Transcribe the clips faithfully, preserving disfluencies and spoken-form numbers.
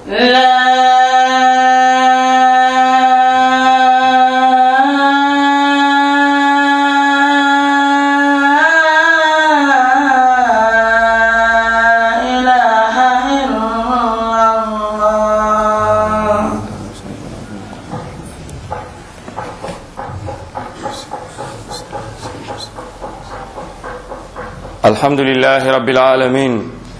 الحمد لله رب العالمين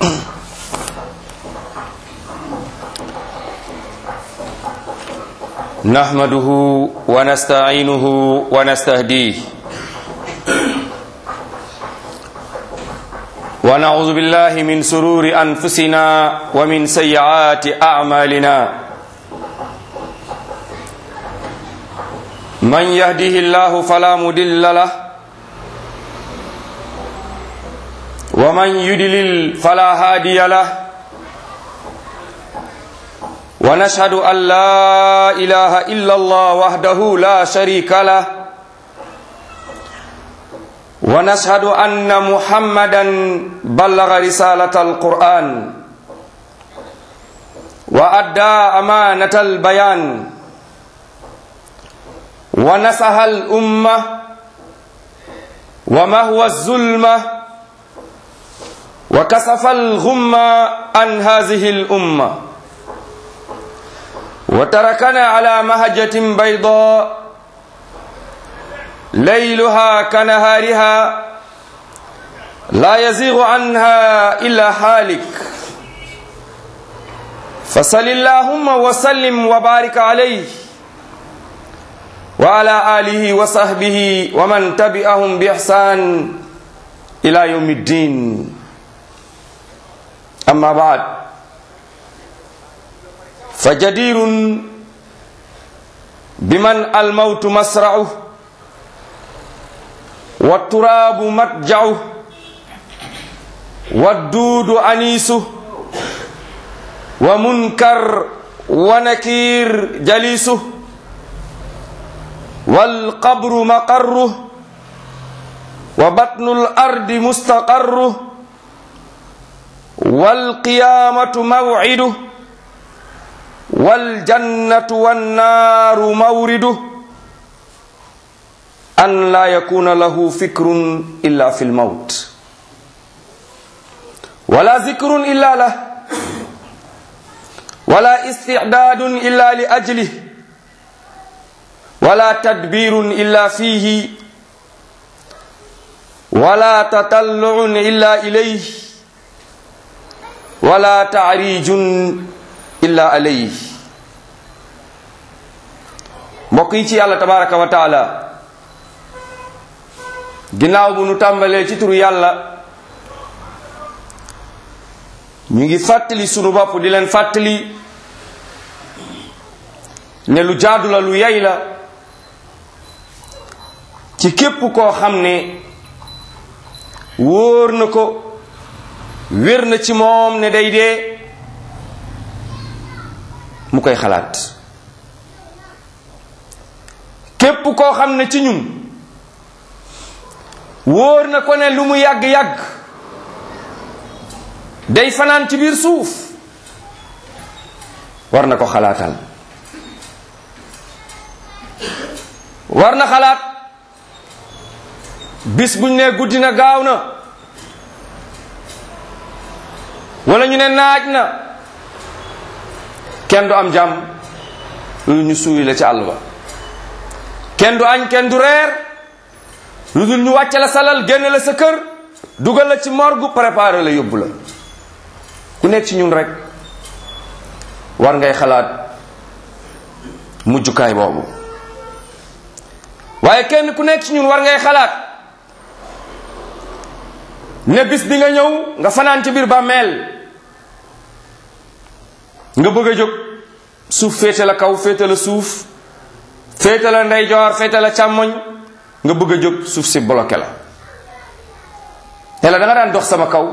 نحمده ونستعينه ونستهديه ونعوذ بالله من سرور أنفسنا ومن سيئات أعمالنا من يهده الله فلا مضل له ومن يضلل فلا هادي له ونشهد أن لا إله إلا الله وحده لا شريك له ونشهد أن محمدا بلغ رسالة القرآن وأدى أمانة البيان ونصح الأمة ومهوى الظلمة وكشف الغمة عن هذه الأمة وتركنا على مهجة بيضاء ليلها كنهارها لا يزيغ عنها إلا هالك فصل اللهم وسلم وبارك عليه وعلى آله وصحبه ومن تبعهم بإحسان إلى يوم الدين أما بعد فجدير بمن الموت مسرعه والتراب متجعه والدود أنيسه ومنكر ونكير جليسه والقبر مقره وبطن الأرض مستقره والقيامة موعده والجنة والنار مورده أن لا يكون له فكر إلا في الموت ولا ذكر إلا له ولا استعداد إلا لأجله ولا تدبير إلا فيه ولا تطلع إلا إليه ولا تعريج إلا عليه mbokk yi ci yàlla tabaraka wa taala ginnaaw bu nu tàmbalee ci turu yàlla ñu ngi fàttali sunu bopp di leen fàttali ne lu jaadu la lu yey la ci képp koo xam ne wóor na ko wér na ci moom ne day dee mu koy xalaat képp koo xam ne ci ñun wóor na ko ne lu mu yàgg-yàgg day fanaan ci biir suuf war na ko xalaatal war na xalaat bis buñ ne guddi na gaaw na wala ñu ne naaj na kenn du am jàmm lu ñu suuy la ci àll ba kenn du añ kenn du reer lu dul ñu wàcce la salal génne la sa kër dugal la ci morgue préparé la yóbbu la ku nekk ci ñun rek war ngay xalaat mujjukaay boobu waaye kenn ku nekk ci ñun war ngay xalaat ne bis bi nga ñëw nga fanaan ci biir bàmmeel nga bëgg a jóg suuf féete la kaw féete la suuf féete la ndeyjoor féete la càmmoñ nga bëgg a jóg suuf si bloqué la te la da nga daan dox sama kaw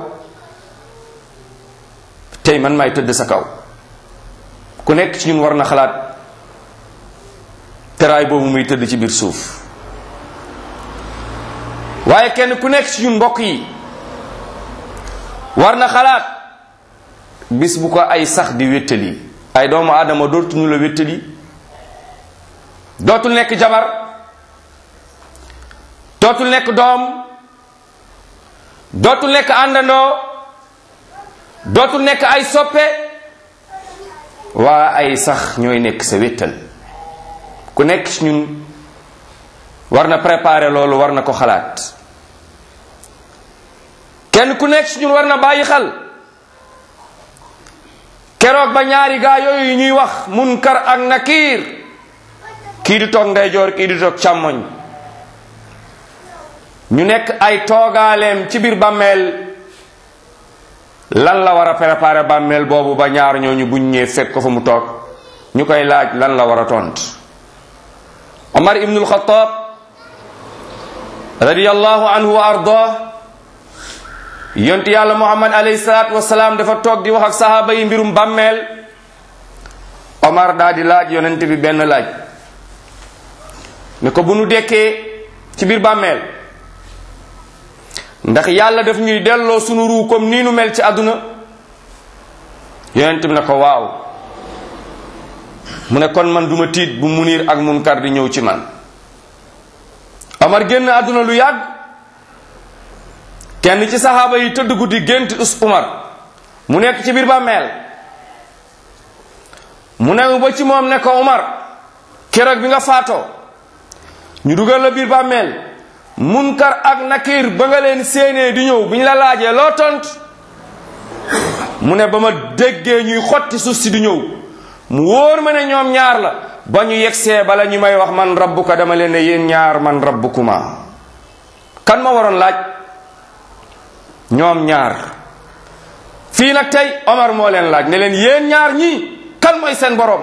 tey man maay tëdd sa kaw ku nekk ci ñun war na xalaat teraay boobu muy tëdd ci biir suuf waaye kenn ku nekk ci ñun mbokk yi war na xalaat bis bu ko ay sax di wéttali ay doomu aadama dootuñu la wéttali dootul nekk jabar dootul nekk doom dootul nekk àndandoo dootul nekk ay soppe waa ay sax ñooy nekk sa wéttal ku nekk ci ñun war na préparer loolu war na ko xalaat kenn ku nekk ci ñun war na bàyyi xel keroog ba ñaari gaa yooyu ñuy wax munkar ak nakiir kii di toog ndeyjoor kii di toog càmmoñ ñu nekk ay toogaaleem ci biir bàmmeel lan la war a préparer bàmmeel boobu ba ñaar ñooñu buñ ñëwee fekk ko fa mu toog ñu koy laaj lan la war a tont Omar ibnul Xattaab radiyallahu anhu wa ardah yonti yàlla Muhammad alayhi salaatu wasalaam dafa toog di wax ak sahaaba yi mbirum bàmmeel Omar daa di laaj yonent bi benn laaj ne ko bu nu dekkee ci biir bàmmeel ndax yàlla daf ñuy delloo sunu ruu comme nii nu mel ci àdduna yonent bi ne ko waaw mu ne kon man duma tiit bu Munir ak Munkar di ñëw ci man Omar génn àdduna lu yàgg kenn ci saxaaba yi tëdd guddi gént us Umar mu nekk ci biir bàmmeel mu ne ba ci moom ne ko Umar keroog bi nga faatoo ñu dugal la biir bàmmeel Munkar ak Nakir ba nga leen séenee di ñëw bi ñu la laajee loo tont mu ne ba ma déggee ñuy xotti suuf si di ñëw mu wóor ma ne ñoom ñaar la ba ñu yegsee bala ñu may wax man rabbuka dama leen ne yéen ñaar man rabbukuma kan ma waroon laaj ñoom ñaar fii nag tey Omar moo leen laaj ne leen yéen ñaar ñii kan mooy seen borom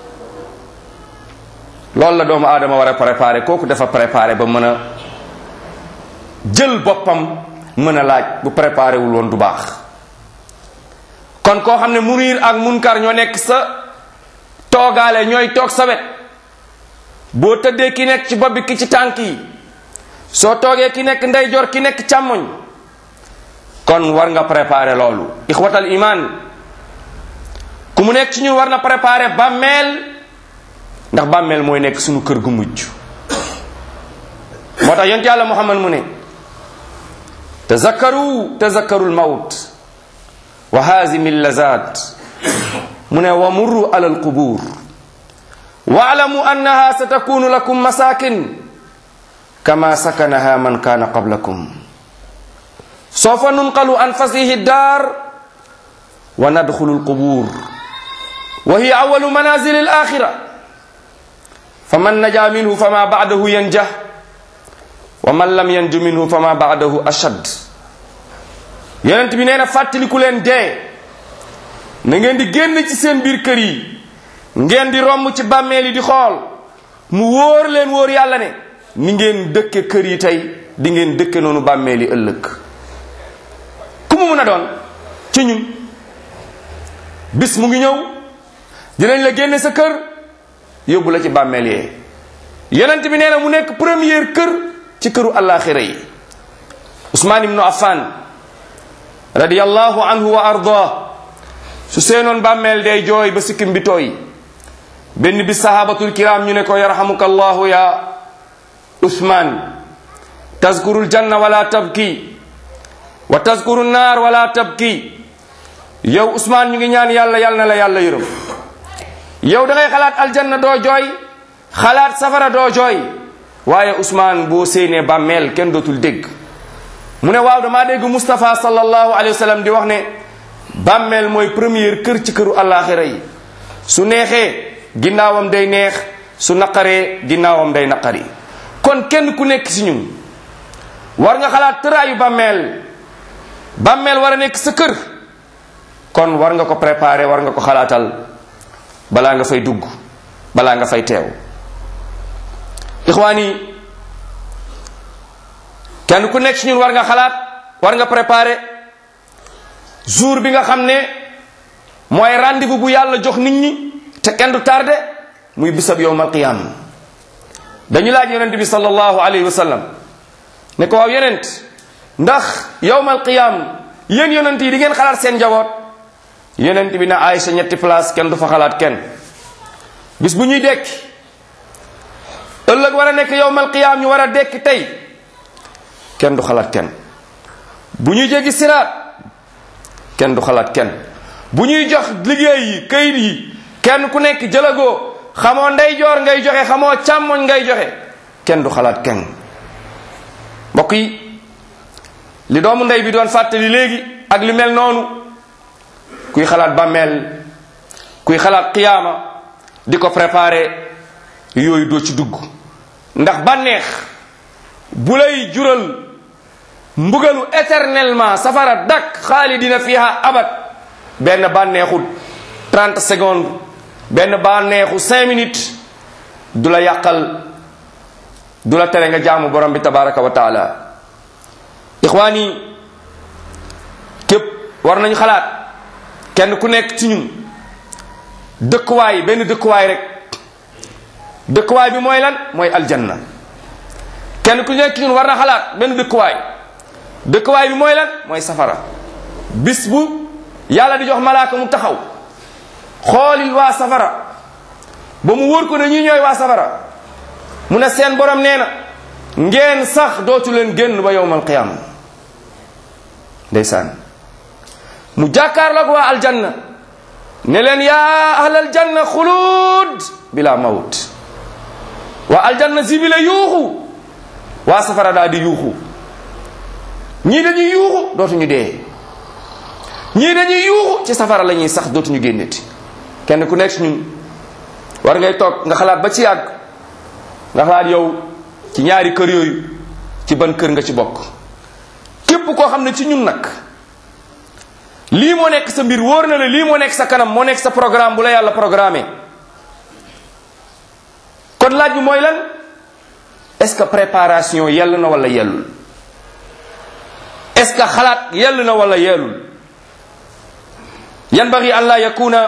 loolu la doomu aadama war a préparer kooku dafa préparer ba mën a jël boppam mën a laaj bu préparé wul woon du baax kon koo xam ne Munir ak Munkar ñoo nekk sa toogaale ñooy toog sa wet boo tëddee ki nekk ci bopp bi ki ci tànk yi soo toogee ki nekk ndeyjoor ki nekk càmmoñ kon war nga préparer loolu ixwatal iman ku mu nekk ci ñun war na préparer bàmmeel ndax bàmmeel mooy nekk suñu kër gu mujj moo tax yonent yàlla Muhammad mu ne tazakkaru tazakkaru lmawt wa hazimi llazat mu ne wa murru ala alqubur waalamu annaha satakunu lakum masakin kama sakanaha man kana qablakum sawfa nunqalu an fasihi ddar wa nadkhulu alqubur wa hiya awalu manazil alakhira faman naja minhu fama ba'dahu yanjah wa man lam yanju minhu fama ba'dahu ashad yonent bi nee na fàttaliku leen dee na ngeen di génn ci seen biir kër yi ngeen di romb ci bàmmeel yi di xool mu wóor leen wóor yàlla ne ni ngeen dëkke kër yi tey di ngeen dëkke noonu bàmmeel yi ëllëg ku mu mun a doon ci ñun bis mu ngi ñëw dinañ la génne sa kër yóbbu la ci bàmmeel yee yonent bi nee na mu nekk première kër ci këru àllaaxira yi Usmaan ibnu Affan radiyallahu anhu wa ardah su seenoon bàmmeel day jooy ba sikkim bi tooy benn bi sahabatul kiram ñu ne ko yarhamukallahu ya Usmaan tazkurul janna wala tabki wa tazkuru naar wala tabki yow Usmaan ñu ngi ñaan yàlla yàlla na la yàlla yërëm yow da ngay xalaat aljanna doo jooy xalaat safara doo jooy waaye Usmaan boo séenee bàmmeel kenn dootul dégg mu ne waaw damaa dégg Mustafa sallallahu alayhi wa sallam di wax ne bàmmeel mooy première kër ci këru àllaaxira yi su neexee ginnaawam day neex su naqaree ginnaawam day naqari kon kenn ku nekk ci ñun war nga xalaat tëraayu bàmmeel bàmmeel war a nekk sa kër kon war nga ko préparer war nga ko xalaatal balaa nga fay dugg balaa nga fay teew ixwaani kenn ku nekk ci ñun war nga xalaat war nga préparer jour bi nga xam ne mooy rendez-vous bu yàlla jox nit ñi te kenn du tardé muy bisab yowmal qiyam dañu laaj yonent bi sallallahu alayhi wa sallam ne ko waaw yonent ndax yowmal qiyam yéen yonent yi di ngeen xalaat seen njaboot yonent bi na Aïcha ñetti place kenn du fa xalaat kenn. bis bu ñuy dekki ëllëg war a nekk yowmal qiyaam ñu war a dekki tey kenn du xalaat kenn. bu ñuy jéggi siraat kenn du xalaat kenn. bu ñuy jox liggéey yi kayit yi kenn ku nekk jëlagoo xamoo ndeyjoor ngay joxe xamoo càmmoñ ngay joxe kenn du xalaat kenn. mbokk yi li doomu ndey bi doon fàttali léegi ak li mel noonu kuy xalaat bàmmeel kuy xalaat qiyaama di ko préparer yooyu doo ci dugg ndax bànneex bu lay jural mbugalu éternellement safara dak xaalidina fiha abad benn bànneexu trente secondes benn bànneexu cinq minutes du la yàqal du la tere nga jaamu borom bi tabaraka wa taala. ixwaani képp war nañu xalaat kenn ku nekk ci ñun dëkkuwaay benn dëkkuwaay rek dëkkuwaay bi mooy lan mooy aljanna. kenn ku nekk ci ñun war na xalaat benn dëkkuwaay dëkkuwaay bi mooy lan mooy safara. bis bu yàlla di jox malaaka mu taxaw xoolil waa safara ba mu wóor ko ne ñi ñooy waa safara mu ne seen borom nee na ngeen sax dootu leen génn ba yowmal qiyaama. ndeysaan mu jàkkaarloog waa aljanna ne leen yaa ahlal janna xuluud bila mawt. waa aljanna zibila yuuxu waa safara daal di yuuxu ñii dañuy yuuxu dootuñu dee ñii dañuy yuuxu ci safara la ñuy sax dootuñu génneti. kenn ku nekk ci ñun war ngay toog nga xalaat ba ci yàgg nga xalaat yow ci ñaari kër yooyu ci ban kër nga ci bokk. képp koo xam ne ci ñun nag lii moo nekk sa mbir wóor na la lii moo nekk sa kanam moo nekk sa programme bu la yàlla programmé kon laaj bi mooy lan est-ce que préparation yell na wala yellul est-ce que xalaat yell na wala yellul. yanbaghi an la yakuna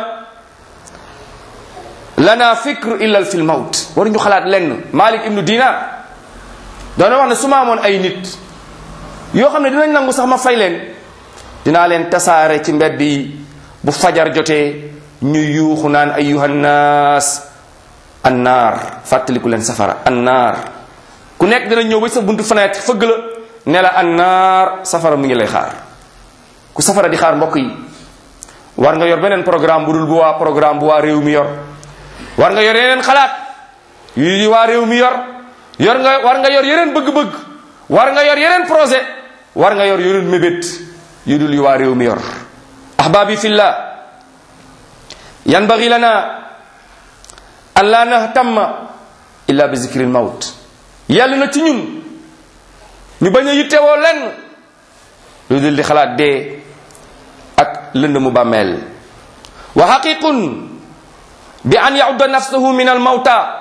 lana fikr illa fi lmawt. waruñu xalaat lenn. Malik ibnu Dinar doona wax ne su ma amoon ay nit yoo xam ne dinañ nangu sax ma fay leen dinaa leen tasaare ci mbedd yi bu fajar jotee ñu yuuxu naan ayyuhan naas annaar fàttaliku leen safara annaar. ku nekk dina ñëw ba sa buntu fenêtre fëgg la ne la annaar safara mu ngi lay xaar. ku safara di xaar mbokk yi war nga yor beneen programme bu dul bu waa programme bu waa réew mi yor. war nga yor yeneen xalaat yu waa réew mi yor yor nga war nga yor yeneen bëgg-bëgg war nga yor yeneen projet war nga yor yeneen mébét yu dul yu waa réew mi yor. ahbaabi fillah yanbaghi lana an la nahtamma illa bi zikril mawt. yàlla na ci ñun ñu bañ a yittewoo lenn lu dul di xalaat dee ak lënd mu bàmmeel. wa haqiqun bi an yaudda nafsahu min al mawta.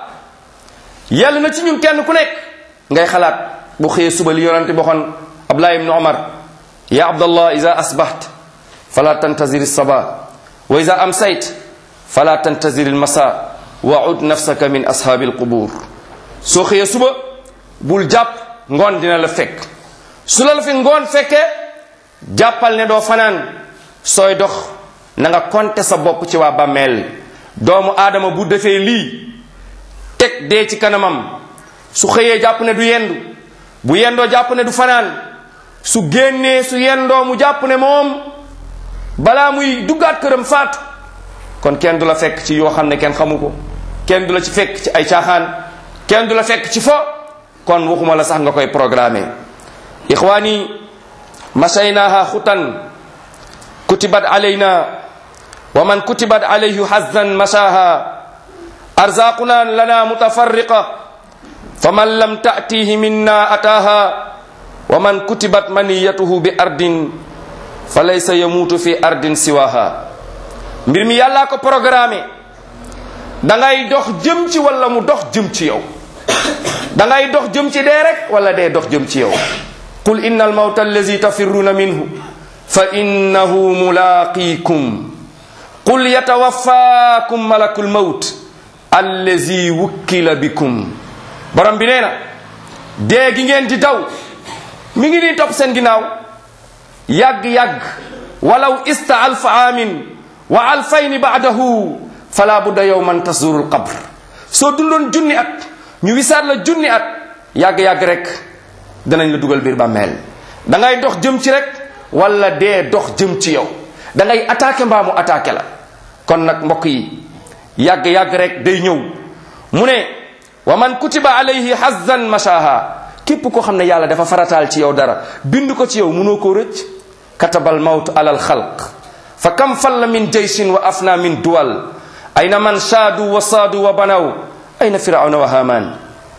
yàlla na ci ñun kenn ku nekk ngay xalaat bu xëyee suba li yonante boxoon Abdullah ibn Umar ya abdallah ida asbaht fala tantazir as-sabah wa ida amsayt fala tantazir al-masa wa ud nafsaka min ashaabi al-qubur. soo xëyee suba bul jàpp ngoon dina la fekk su la la fi ngoon fekkee jàppal ne doo fanaan sooy dox na nga konte sa bopp ci waa bàmmeel. doomu aadama bu defee lii teg dee ci kanamam su xëyee jàpp ne du yendu bu yendoo jàpp ne du fanaan su génnee su yendoo mu jàpp ne moom balaa muy duggaat këram faatu. kon kenn du la fekk ci yoo xam ne kenn xamu ko kenn du la ci fekk ci ay caaxaan kenn du la fekk ci fo kon waxuma la sax nga koy programmer. ixwaani masaynaha xutan kutibat alayna wa man kutibat alayhi hazan mashaha arzaquna lana mutafarriqa faman lam ta'tihi minna ataha wa man kutibat maniyatuhu bi ardin falaysa yamutu fi ardin siwaha. mbir mi yàllaa ko programmé dangay dox jëm ci wala mu dox jëm ci yow dangay dox jëm ci dee rek wala dee dox jëm ci yow. qul inna al mawta allazi tafirruna minhu fa innahu mulaqikum qul yatawaffakum malakul mawt allazi wukkila bikum. borom bi nee na dee gi ngeen di daw mi ngi nii topp seen ginnaaw yàgg-yàgg walaw ista alfa amin wa alfayni ba'dahu fala budda yawman tasduru alqabr soo dundoon junni at ñu wisaat la junni at yàgg-yàgg rek danañ la dugal biir bàmmeel da ngay dox jëm ci rek wala dee dox jëm ci yow da ngay attaqué mbaa mu attaqué la kon nag mbokk yi yàgg-yàgg rek day ñëw mu ne wa man kutiba alayhi hazzan mashaha képp koo xam ne yàlla dafa farataal ci yow dara bind ko ci yow mënoo koo rëcc katabal mawt ala al xalq fa kam falla min jayshin wa afna min duwal ayna man shaadu wa saadu wa banaw ayna firawna wa haman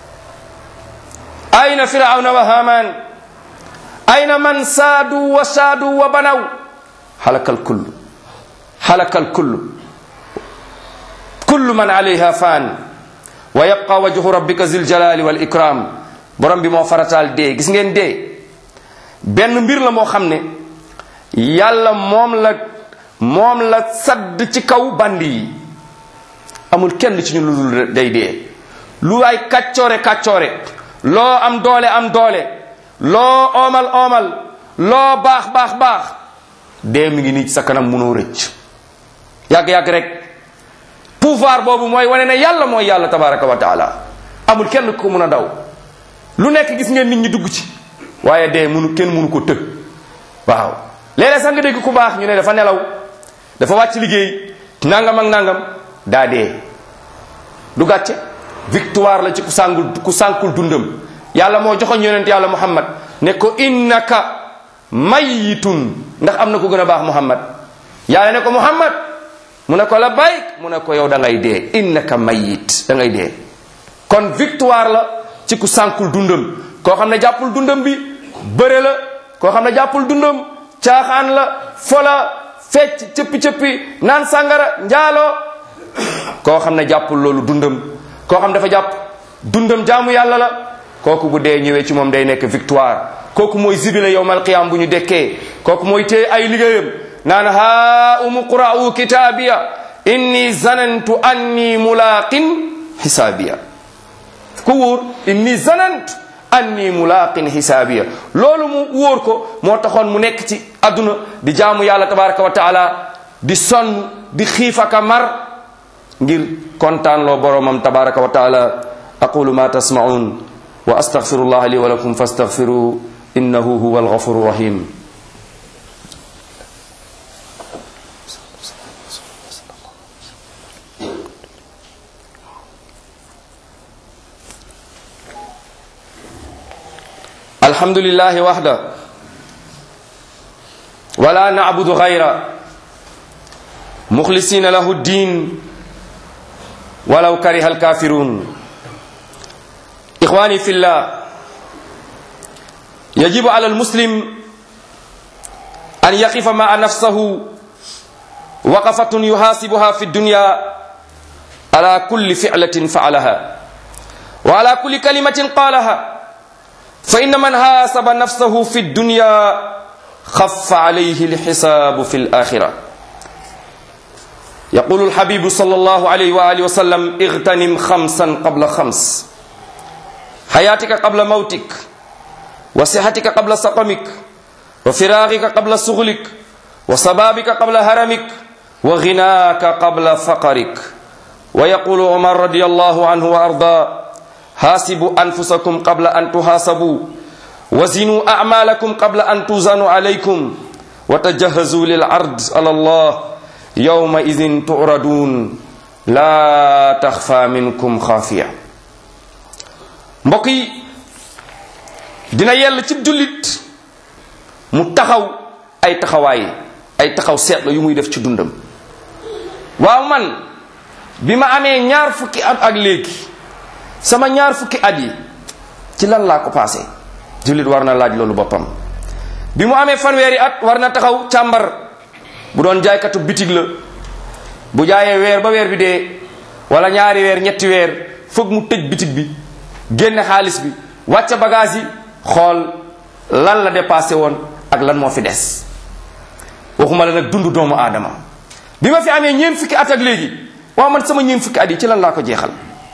ayna firawna wa haman ayna man saadu wa saadu wa banaw halaka al kullu halaka al kullu kullu man alayha fan wa yabqa wajhu rabbika zil jalali wal ikram borom bi moo farataal dee gis ngeen dee benn mbir la moo xam ne yàlla moom la moom la sadd ci kaw bandi yi amul kenn ci ñu lu dul day dee lu ay kàccoore kàccoore loo am doole am doole loo oomal oomal loo baax baax baax dee mi ngi nii ci sa kanam mënoo rëcc yàgg-yàgg rek pouvoir boobu mooy wane ne yàlla mooy yàlla tabaraka wa taala amul kenn ku mun a daw lu nekk gis ngeen nit ñi dugg ci waaye dee munu kenn munu ko tëg waaw léeg-léeg sax nga dégg ku baax ñu ne dafa nelaw dafa wàcc liggéey nangam ak nangam daa dee du gàcce victoire la ci ku sàngul ku sànkul dundam yàlla moo joxoñ yonent yàlla muhammad ne ko innaka mayyitun ndax am na ko gën a baax muhammad yàlla ne ko muhammad mu ne ko labbayk mu ne ko yow da ngay dee innaka mayyit da ngay dee kon victoire la ci ku sànkul dundam koo xam ne jàppul dundam bi bëre la koo xam ne jàppul dundam caaxaan la fola fecc cëppi-cëppi naan sàngara njaaloo koo xam ne jàppul loolu dundam koo xam dafa jàpp dundam jaamu yàlla la kooku bu dee ñëwee ci moom day nekk victoire kooku mooy zibile yowmal qiyam bu ñu dekkee kooku mooy téye ay liggéeyam naan haa umu qura'u kitaabiya inni zanantu anni mulaqin hisaabiya ku wóor inni zanantu anni mulaqin hisaabiya loolu mu wóor ko moo taxoon mu nekk ci adduna di jaamu yàlla tabaraka wa taala di sonn di xiifaka mar ngir kontaan loo boromam tabaraka wa taala aqulu ma tasma'un wa astaghfirullah li wa lakum fastaghfiru innahu huwal ghafurur rahim الحمد لله وحده ولا نعبد غيره مخلصين له الدين ولو كره الكافرون إخواني في الله يجب على المسلم أن يقف مع نفسه وقفة يحاسبها في الدنيا على كل فعلة فعلها وعلى كل كلمة قالها فإن من حاسب نفسه في الدنيا خف عليه الحساب في الآخرة يقول الحبيب صلى الله عليه وآله وسلم اغتنم خمسا قبل خمس حياتك قبل موتك وصحتك قبل سقمك وفراغك قبل شغلك وصبابك قبل هرمك وغناك قبل فقرك ويقول عمر رضي الله عنه وأرضاه حاسبوا أنفسكم قبل أن تحاسبوا وزنوا أعمالكم قبل أن توزنوا عليكم وتجهزوا للعرض على الله يومئذ تعرضون لا تخفى منكم خافية mbokk yi dina yell ci jullit mu taxaw ay taxawaay ay taxaw seetlu yu muy def ci dundam waaw man bi ma amee ñaar fukki at ak léegi sama ñaar fukki at yi ci lan laa ko passé jullit war na laaj loolu boppam bi mu amee fanweeri at war na taxaw càmbar bu doon jaaykatu bitig la bu jaayee weer ba weer bi dee wala ñaari weer ñetti weer foog mu tëj bitig bi génne xaalis bi wàcce bagage yi xool lan la dépassé woon ak lan moo fi des waxuma la nag dundu doomu aadama bi ma fi amee ñeent fukki at ak léegi waaw man sama ñeent fukki at yi ci lan laa ko jeexal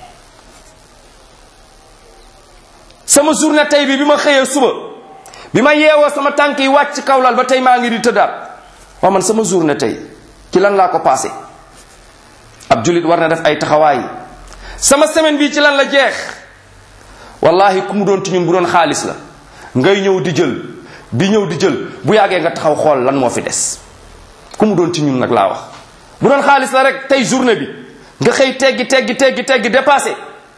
sama journée tey bi bi ma xëyee suba bi ma yeewoo sama tànk yi wàcc kawlal ba tey maa ngi di tëddaat waaw man sama journée tey ci lan laa ko passé. ab jullit war na def ay taxawaay. sama semaine bi ci lan la jeex. wallahi ku mu doon ci ñun bu doon xaalis la ngay ñëw di jël di ñëw di jël bu yàggee nga taxaw xool lan moo fi des. ku mu doon ci ñun nag laa wax bu doon xaalis la rek tey journée bi nga xëy teggi teggi teggi teggi dépassé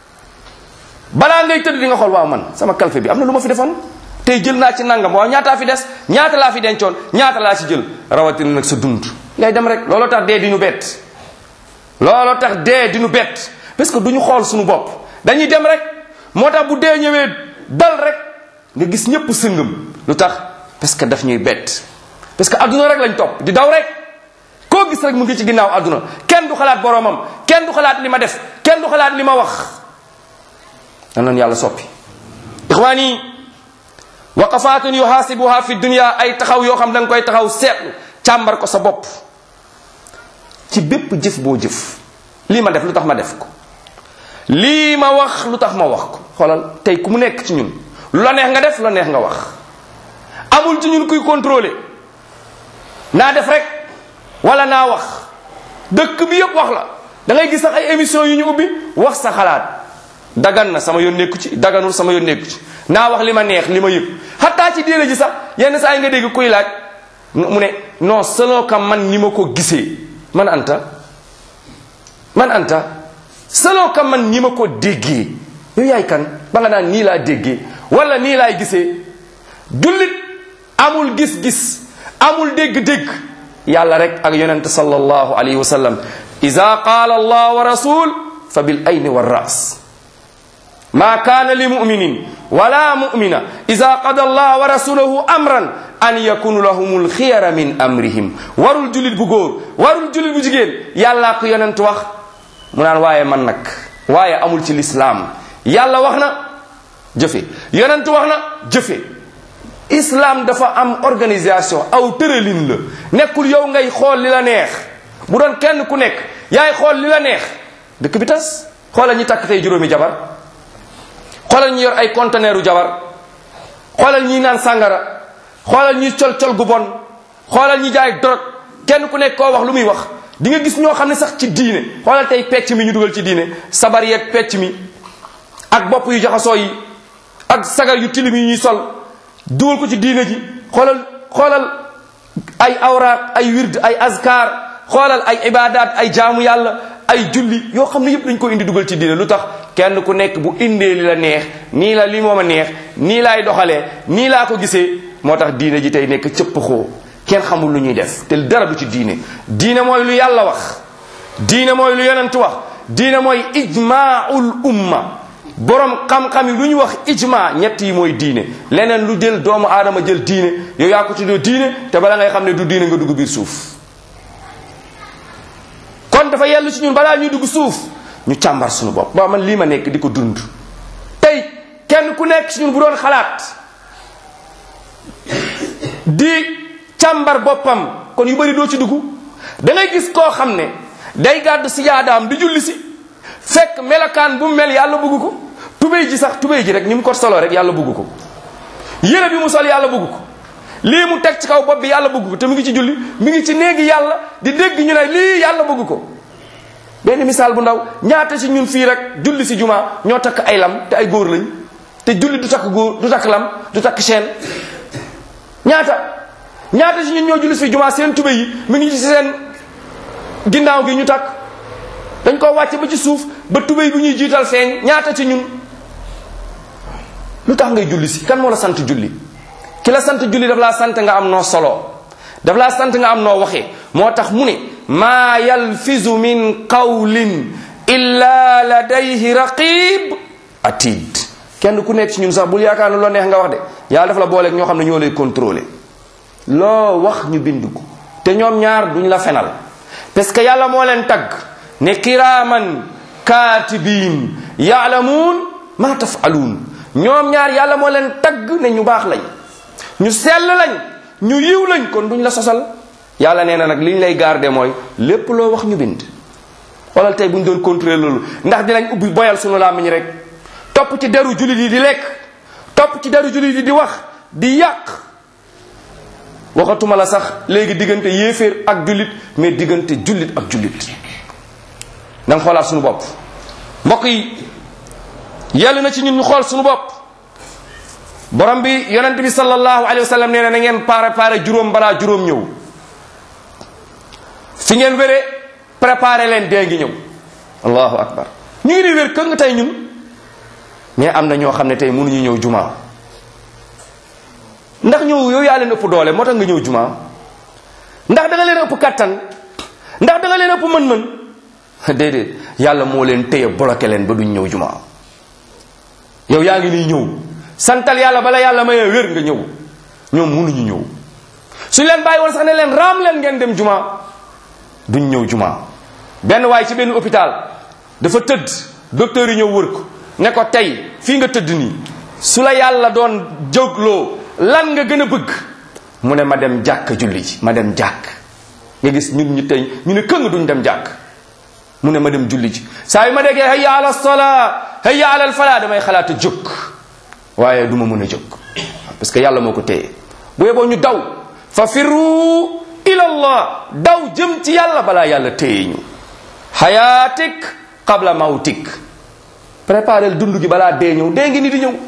balaa ngay tëdd di nga xool waaw man sama calfe bi am na lu ma fi defoon tey jël naa ci nangam waaw ñaataa fi des ñaata laa fi dencoon ñaata laa ci jël rawatina nag sa dund ngay dem rek looloo tax dee di ñu bett looloo tax dee di ñu bett parce que du ñu xool suñu bopp dañuy dem rek moo tax bu dee ñëwee dal rek nga gis ñëpp sëngëm lu tax parce que daf ñuy bett parce que adduna rek lañ topp di daw rek koo gis rek mu ngi ci ginnaaw adduna kenn du xalaat boromam kenn du xalaat li ma def kenn du xalaat li ma wax nan noonu yàlla soppi ixwaani waqafatun yuhasibuha fi dunya ay taxaw yoo xam da nga koy taxaw seetlu càmbar ko sa bopp ci bépp jëf boo jëf lii ma def lu tax ma def ko lii ma wax lu tax ma wax ko xoolal tey ku mu nekk ci ñun lu la neex nga def lu la neex nga wax amul ci ñun kuy contrôler naa def rek wala naa wax dëkk bi yëpp wax la da ngay gis sax ay émission yu ñu ubbi wax sa xalaat dagan na sama yoon nekku ci daganul sama yoon nekku ci naa wax li ma neex li ma yëg xataa ci diine ji sax yenn saa yi nga dégg kuy laaj mu ne non selon que man ni ma ko gisee man anta man anta selon que man ni ma ko déggee yow yaay kan ba nga naan nii laa déggee wala nii laay gisee jullit amul gis-gis amul dégg-dégg yàlla rek ak yonente sallallahu alayhi wa sallam ida qaala allah wa rasul fa bil ayni wa ras ma kaana li muminin wala mumina ida qada allah wa rasuluhu amran an yakunu lahum alxiyara min amrihim warul jullit bu góor warul jullit bu jigéen yàllaa ko yonent wax mu naan waaye man nag waaye amul ci lislaam yàlla wax na jëfe yonent wax na jëfe islam dafa am organisation aw tëralin la nekkul yow ngay xool li la neex bu doon kenn ku nekk yaay xool li la neex dëkk bi tas xoolal ñi takk tey juróomi jabar xoolal ñi yor ay conteneuru jabar xoolal ñi naan sàngara xoolal ñi col col gu bon xoolal ñi jaay dorog kenn ku nekk koo wax lu muy wax di nga gis ñoo xam ne sax ci diine xoolal tey pecc mi ñu dugal ci diine sabar yeeg pecc mi ak bopp yu jaxasoo yi ak sagar yu tilim yi ñuy sol dugal ko ci diine ji xoolal xoolal ay awraat ay wird ay azkar xoolal ay ibadat ay jaamu yàlla ay julli yoo xam ne yëpp dañ ko indi dugal ci diine lu tax kenn ku nekk bu indee li la neex nii la li moom a neex nii laay doxalee nii laa ko gisee moo tax diine ji tey nekk cëpp xoo kenn xamul lu ñuy def te dara du ci diine diine mooy lu yàlla wax diine mooy lu yonent wax diine mooy ijmaul umma borom xam-xam yi lu ñu wax ijma ñett yi mooy diine leneen lu jël doomu aadama jël diine yow yaa ko tuddee diine te bala ngay xam ne du diine nga dugg biir suuf kon dafa yellu ci ñun balaa ñuy dugg suuf ñu càmbar suñu bopp ba man lii ma nekk di ko dund tey kenn ku nekk ci ñun bu doon xalaat di càmbar boppam kon yu bari doo ci dugg da ngay gis koo xam ne day gàddu sijaadaam di julli si fekk melokaan bu mu mel yàlla bëgg ko tubéy ji sax tubéy ji rek ni mu ko solo rek yàlla bëgg ko yére bi mu sol yàlla bëgg ko lii mu teg ci kaw bopp bi yàlla bëgg ko te mu ngi ci julli mi ngi ci néegi yàlla di dégg ñu ne lii yàlla bëgg ko benn misaal bu ndaw ñaata ci ñun fii rek julli si juma ñoo takk ay lam te ay góor lañ te julli du takk góor du takk lam du takk chaîne ñaata ñaata ci ñun ñoo julli si juma seen tubéy yi mi ngi ci seen ginnaaw gi ñu takk dañ ko wàcce ba ci suuf ba tubéy bu ñuy jiital feeñ ñaata ci ñun lu tax ngay julli si kan moo la sant julli ki la sant julli daf laa sant nga am noo solo daf laa sant nga am noo waxee moo tax mu ne maa yalfizu min qawlin illa ladayhi raqib atid kenn ku nekk ci ñun sax bul yaakaar ne loo neex nga wax de yàlla dafa la booleeg ñoo xam ne ñoo lay contrôler loo wax ñu bind ko te ñoom ñaar duñ la fenal parce que yàlla moo leen tagg ne kiraaman kaatibiin yaalamuun ma tafaluun ñoom ñaar yàlla moo leen tagg ne ñu baax lañ ñu sell lañ ñu yiw lañ kon duñ la sosal yàlla nee na nag liñ lay garder mooy lépp loo wax ñu bind xoolal tey buñ doon contrôler loolu ndax dinañ ubbi boyal sunu làmmiñ rek topp ci deru jullit yi di lekk topp ci deru jullit yi di wax di yàq waxatuma la sax léegi diggante yéeféer ak jullit mais diggante jullit ak jullit. da nga xoolaat suñu bopp mbokk yi yàlla na ci ñun ñu xool suñu bopp. borom bi yonent bi sallallahu alayhi wa sallam nee na na ngeen préparé juróom balaa juróom ñëw fi ngeen wéree préparé leen dee ngi ñëw. allahu akbar ñu ngi di wér kë nga tey ñun mais am na ñoo xam ne tey mënuñu ñëw jumaa ndax ñëw yow yaa leen ëpp doole moo tax nga ñëw jumaa ndax da nga leen ëpp kattan ndax da nga leen ëpp mën-mën déedéet yàlla moo leen téye bloqué leen ba duñ ñëw jumaa. yow yaa ngi nii ñëw santal yàlla bala yàlla mayee wér nga ñëw ñoom mënuñu ñëw suñ leen bàyyi woon sax ne leen raam leen ngeen dem jumaa duñ ñëw jumaa. benn waay ci benn hôpital dafa tëdd docteur yi ñëw wër ko ne ko tey fii nga tëdd nii su la yàlla doon jógloo lan nga gën a bëgg mu ne ma dem jàkk julli ji ma dem jàkk. nga gis ñun ñu tey ñu ne këng duñ dem jàkk mu ne ma dem julli ji saa yu ma déggee hayya ala salaa hayya ala falaa damay xalaat a jóg waaye du ma mën a jóg parce que yàlla moo ko téye. bu yeboo ñu daw fa firru ila allah daw jëm ci yàlla balaa yàlla téye ñu. xayaatik qabla mawtik préparel dund gi balaa dee ñëw dee ngi ni di ñëw.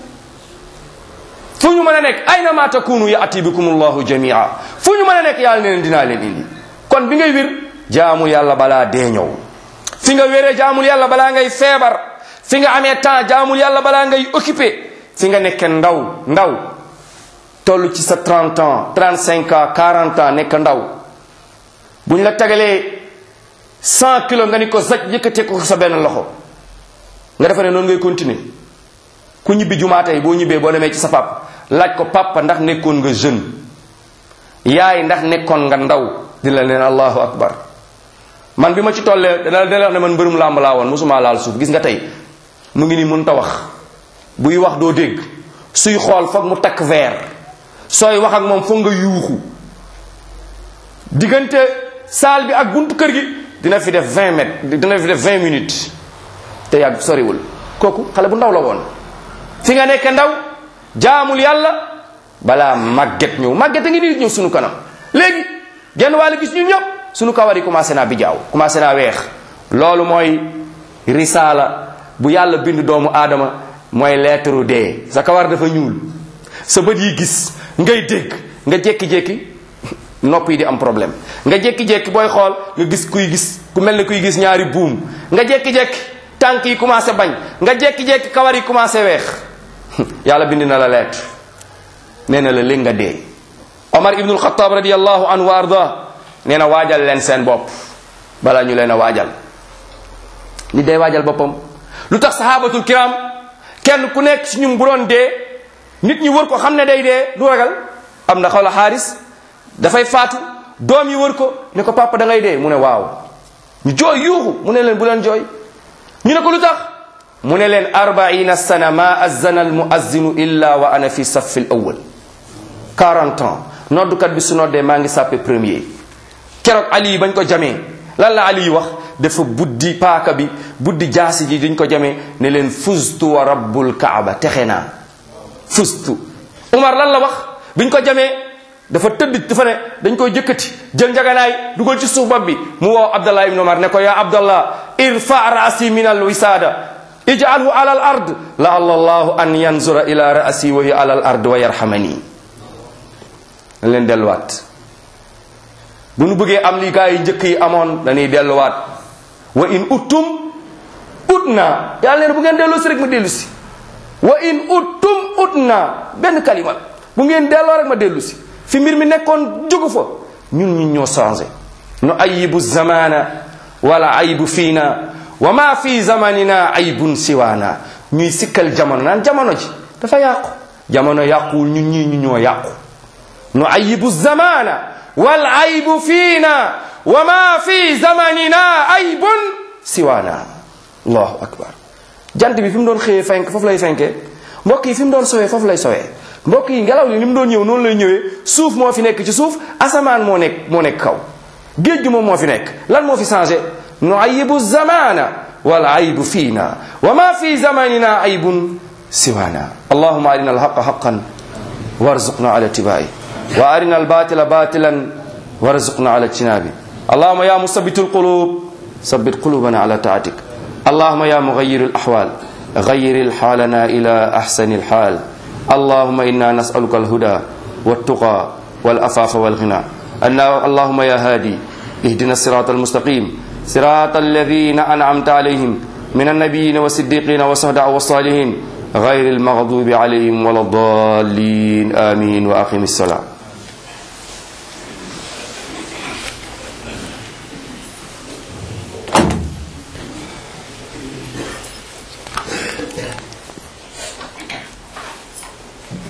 fu ñu mën a nekk ayna ma takunu ya'ti bikum allahu jamia fu ñu mën a nekk yàlla ne leen dinaa leen indi. kon bi ngay wir jaamul yàlla balaa dee ñëw fi nga wéree jaamul yàlla balaa ngay feebar fi nga amee temps jaamul yàlla balaa ngay occupé fi nga nekkee ndaw ndaw toll ci sa trente ans trente-cinq ans quarante ans nekk ndaw buñ la tagalee cent kilos nga ni ko zaj yëkkatee ko sa benn loxo nga defa ne noonu ngay continuer. ku ñibbi jumaa tey boo ñibbee boo demee ci sa papa laaj ko papa ndax nekkoon nga jeune yaay ndax nekkoon nga ndaw di la leen allahu akbar. man bi ma ci tollee dana dana wax ne man mbërum làmb laa woon mosuma laal suuf gis nga tey mu ngi nii mën ta wax buy wax doo dégg suy xool foog mu takk verre sooy wax ak moom foog nga yuuxu diggante saal bi ak buntu kër gi dina fi def vingt mètres dina fi def vingt minutes te yàgg soriwul. kooku xale bu ndaw la woon fi nga nekk ndaw jaamul yàlla balaa màgget ñëw màgget a ngi nii ñëw sunu kanam léegi genn wàll gis ñu ñëpp sunu kawar yi commencé naa bijaaw commencé naa weex. loolu mooy risaala bu yàlla bind doomu aadama mooy lettre dee. sa kawar dafa ñuul sa bët yi gis ngay dégg nga jékki-jékki nopp yi di am problème nga jékki-jékki booy xool nga gis kuy gis ku mel ne kuy gis ñaari buum nga jékki-jékki tànk yi commencé bañ nga jékki-jékki kawar yi commencé weex yàlla bind na la lettre nee na la léegi nga dee. Omar ibnul Xataab radiyallahu anhu wa arda nee na waajal leen seen bopp balaa ñu leen a waajal. ni day waajal boppam lu tax sahabatul kiram kenn ku nekk ci ñun bu doon dee nit ñi wër ko xam ne day dee du ragal. am na xawla xaaris dafay faatu doom yi wër ko ne ko papa da ngay dee mu ne waaw ñu jooy yuuxu mu ne leen bu leen jooy ñu ne ko lu tax mu ne leen arbaina sana ma azzana al muazzinu illa wa ana fi saffi l awal quarante ans noddukat bi su noddee maa ngi sàppe premier. keroog ali yi bañ ko jamee lan la ali yi wax dafa buddi paaka bi buddi jaasi ji dañ ko jamee ne leen fustu wa rabbul kaaba texe naa fustu. Umar lan la wax biñ ko jamee dafa tëdd dafa ne dañ koy jëkkati jël njaganaay dugal ci suuf bopp bi mu woo Abdallah ibn Umar ne ko yaa Abdallah irfa ra'si min al wisada ij'alhu ala al ard la'alla allahu an yanzura ila ra'si wa hiya ala al ard wa yarhamani. dañ leen delluwaat bu nu bëggee am li gaa yi njëkk yi amoon dañuy delluwaat wa in uttum ut naa yàlla nee na bu ngeen delloo si rek ma dellu si wa in uttum ut naa benn kalima bu ngeen delloo rek ma dellu si fi mbir mi nekkoon jógu fa ñun ñu ñoo changé. nu ayibu zamana wala ayibu fiina wa ma fi zamanina ayibun siwaana ñuy sikkal jamono naan jamono ji dafa yàqu jamono yàquwul ñun ñii ñu ñoo yàqu. nu ayibu zamana wal ayibu fiina wa ma fi zamanina ayibun siwaana. allahu akbar. jant bi fi mu doon xëyee fenk foofu lay fenkee mbokk yi fi mu doon sowee foofu lay sowee mbokk yi ngelaw li ni mu doon ñëw noonu lay ñëwee suuf moo fi nekk ci suuf asamaan moo nekk moo nekk kaw géej gi moom moo fi nekk lan moo fi changé. nu ayibu zamana wal ayibu fiina wa ma fi zamanina ayibun siwaana. allahumma arina alhaqa haqan warzuqna ala tibai وأرنا الباطل باطلا وارزقنا على اجتنابه اللهم يا مثبت القلوب ثبت قلوبنا على طاعتك اللهم يا مغير الأحوال غير حالنا إلى أحسن الحال اللهم إنا نسألك الهدى والتقى والعفاف والغنى اللهم يا هادي اهدنا الصراط المستقيم صراط الذين أنعمت عليهم من النبيين والصديقين والشهداء والصالحين غير المغضوب عليهم ولا الضالين آمين وأقم الصلاة